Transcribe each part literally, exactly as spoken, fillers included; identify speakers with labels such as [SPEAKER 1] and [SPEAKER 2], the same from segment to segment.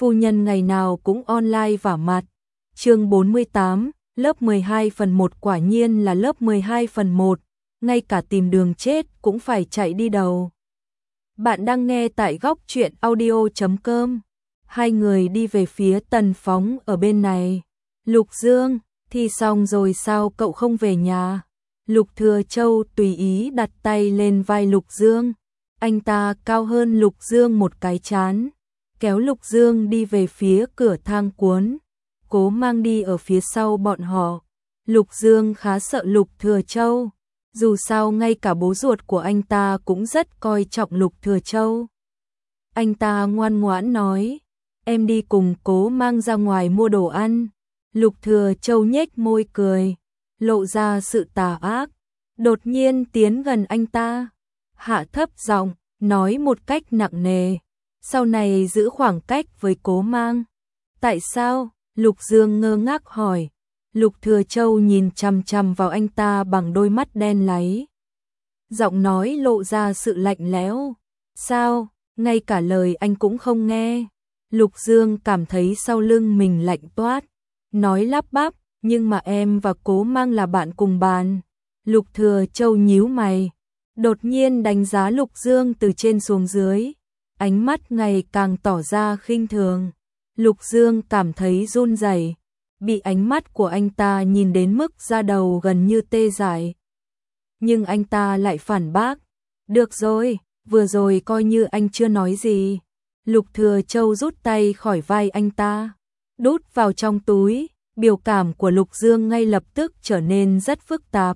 [SPEAKER 1] phu nhân ngày nào cũng online vả mặt. Chương bốn mươi tám, lớp mười hai phần một quả nhiên là lớp mười hai phần một, ngay cả tìm đường chết cũng phải chạy đi đầu. Bạn đang nghe tại góc truyện audio chấm com. Hai người đi về phía Tần Phóng ở bên này. Lục Dương, thi xong rồi sao cậu không về nhà? Lục Thừa Châu tùy ý đặt tay lên vai Lục Dương. Anh ta cao hơn Lục Dương một cái chán, kéo Lục Dương đi về phía cửa thang cuốn. Cố Mang đi ở phía sau bọn họ. Lục Dương khá sợ Lục Thừa Châu, dù sao ngay cả bố ruột của anh ta cũng rất coi trọng Lục Thừa Châu. Anh ta ngoan ngoãn nói, em đi cùng Cố Mang ra ngoài mua đồ ăn. Lục Thừa Châu nhếch môi cười, lộ ra sự tà ác, đột nhiên tiến gần anh ta, hạ thấp giọng, nói một cách nặng nề, sau này giữ khoảng cách với Cố Mang. Tại sao? Lục Dương ngơ ngác hỏi. Lục Thừa Châu nhìn chằm chằm vào anh ta bằng đôi mắt đen láy. Giọng nói lộ ra sự lạnh lẽo. Sao? Ngay cả lời anh cũng không nghe. Lục Dương cảm thấy sau lưng mình lạnh toát, nói lắp bắp, nhưng mà em và Cố Mang là bạn cùng bàn. Lục Thừa Châu nhíu mày, đột nhiên đánh giá Lục Dương từ trên xuống dưới, ánh mắt ngày càng tỏ ra khinh thường. Lục Dương cảm thấy run rẩy, bị ánh mắt của anh ta nhìn đến mức da đầu gần như tê dại. Nhưng anh ta lại phản bác, được rồi, vừa rồi coi như anh chưa nói gì. Lục Thừa Châu rút tay khỏi vai anh ta, đút vào trong túi, biểu cảm của Lục Dương ngay lập tức trở nên rất phức tạp.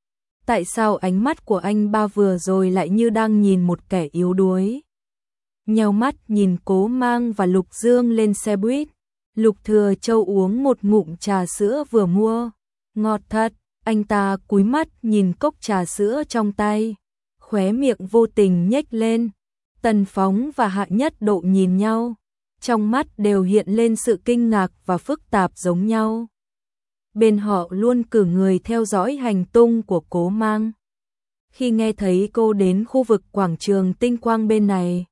[SPEAKER 1] Tại sao ánh mắt của anh ba vừa rồi lại như đang nhìn một kẻ yếu đuối? Nheo mắt nhìn Cố Mang và Lục Dương lên xe buýt. Lục Thừa Châu uống một ngụm trà sữa vừa mua, ngọt thật. Anh ta cúi mắt nhìn cốc trà sữa trong tay, khóe miệng vô tình nhếch lên. Tần Phóng và Hạ Nhất Độ nhìn nhau, trong mắt đều hiện lên sự kinh ngạc và phức tạp giống nhau. Bên họ luôn cử người theo dõi hành tung của Cố Mang. Khi nghe thấy cô đến khu vực quảng trường Tinh Quang bên này,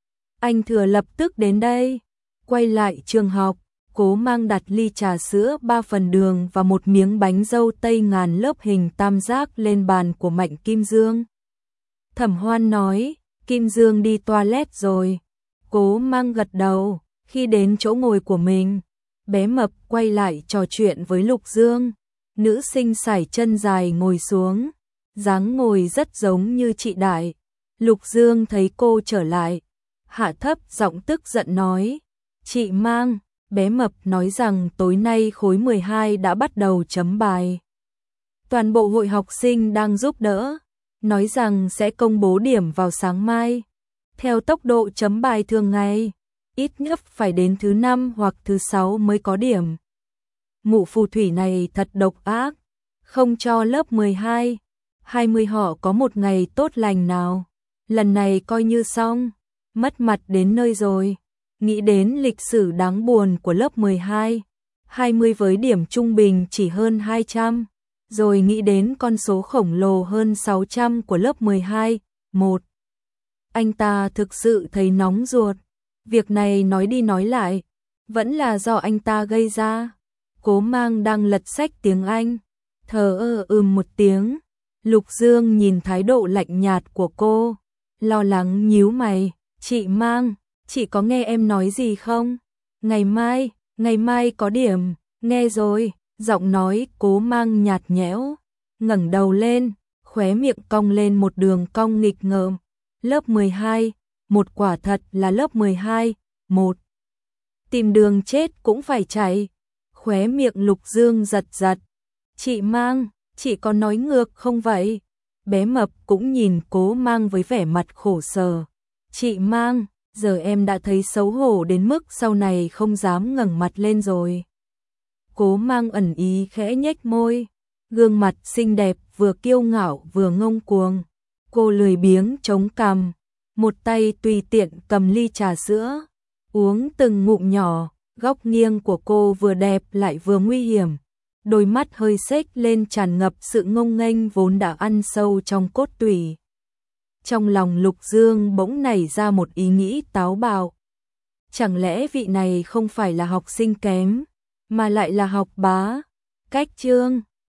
[SPEAKER 1] anh Thừa lập tức đến đây. Quay lại trường học, Cố Mang đặt ly trà sữa ba phần đường và một miếng bánh dâu tây ngàn lớp hình tam giác lên bàn của Mạnh Kim Dương. Thẩm Hoan nói, Kim Dương đi toilet rồi. Cố Mang gật đầu. Khi đến chỗ ngồi của mình, bé mập quay lại trò chuyện với Lục Dương. Nữ sinh sải chân dài ngồi xuống, dáng ngồi rất giống như chị Đại. Lục Dương thấy cô trở lại, hạ thấp giọng tức giận nói, chị Mang. Bé mập nói rằng tối nay khối mười hai đã bắt đầu chấm bài. Toàn bộ hội học sinh đang giúp đỡ, nói rằng sẽ công bố điểm vào sáng mai. Theo tốc độ chấm bài thường ngày, ít nhất phải đến thứ năm hoặc thứ sáu mới có điểm. Mụ phù thủy này thật độc ác, không cho lớp mười hai, hai mươi họ có một ngày tốt lành nào. Lần này coi như xong, mất mặt đến nơi rồi. Nghĩ đến lịch sử đáng buồn của lớp mười hai, hai mươi với điểm trung bình chỉ hơn hai trăm, rồi nghĩ đến con số khổng lồ hơn sáu trăm của lớp mười hai, một. Anh ta thực sự thấy nóng ruột. Việc này nói đi nói lại, vẫn là do anh ta gây ra. Cố Mang đang lật sách tiếng Anh, thờ ơ ừm một tiếng. Lục Dương nhìn thái độ lạnh nhạt của cô, lo lắng nhíu mày, chị Mang, chị có nghe em nói gì không? Ngày mai, ngày mai có điểm, nghe rồi. Giọng nói Cố Mang nhạt nhẽo, ngẩng đầu lên, khóe miệng cong lên một đường cong nghịch ngợm. Lớp mười hai, một quả thật là lớp mười hai, một. Tìm đường chết cũng phải chạy. Khóe miệng Lục Dương giật giật. Chị Mang, chị có nói ngược không vậy? Bé mập cũng nhìn Cố Mang với vẻ mặt khổ sở. Chị Mang, giờ em đã thấy xấu hổ đến mức sau này không dám ngẩng mặt lên rồi. Cố Mang ẩn ý khẽ nhếch môi, gương mặt xinh đẹp vừa kiêu ngạo vừa ngông cuồng. Cô lười biếng chống cằm, một tay tùy tiện cầm ly trà sữa, uống từng ngụm nhỏ. Góc nghiêng của cô vừa đẹp lại vừa nguy hiểm, đôi mắt hơi xếch lên tràn ngập sự ngông nghênh vốn đã ăn sâu trong cốt tủy. Trong lòng Lục Dương bỗng nảy ra một ý nghĩ táo bạo. chẳng lẽ vị này không phải là học sinh kém, mà lại là học bá? Cách chương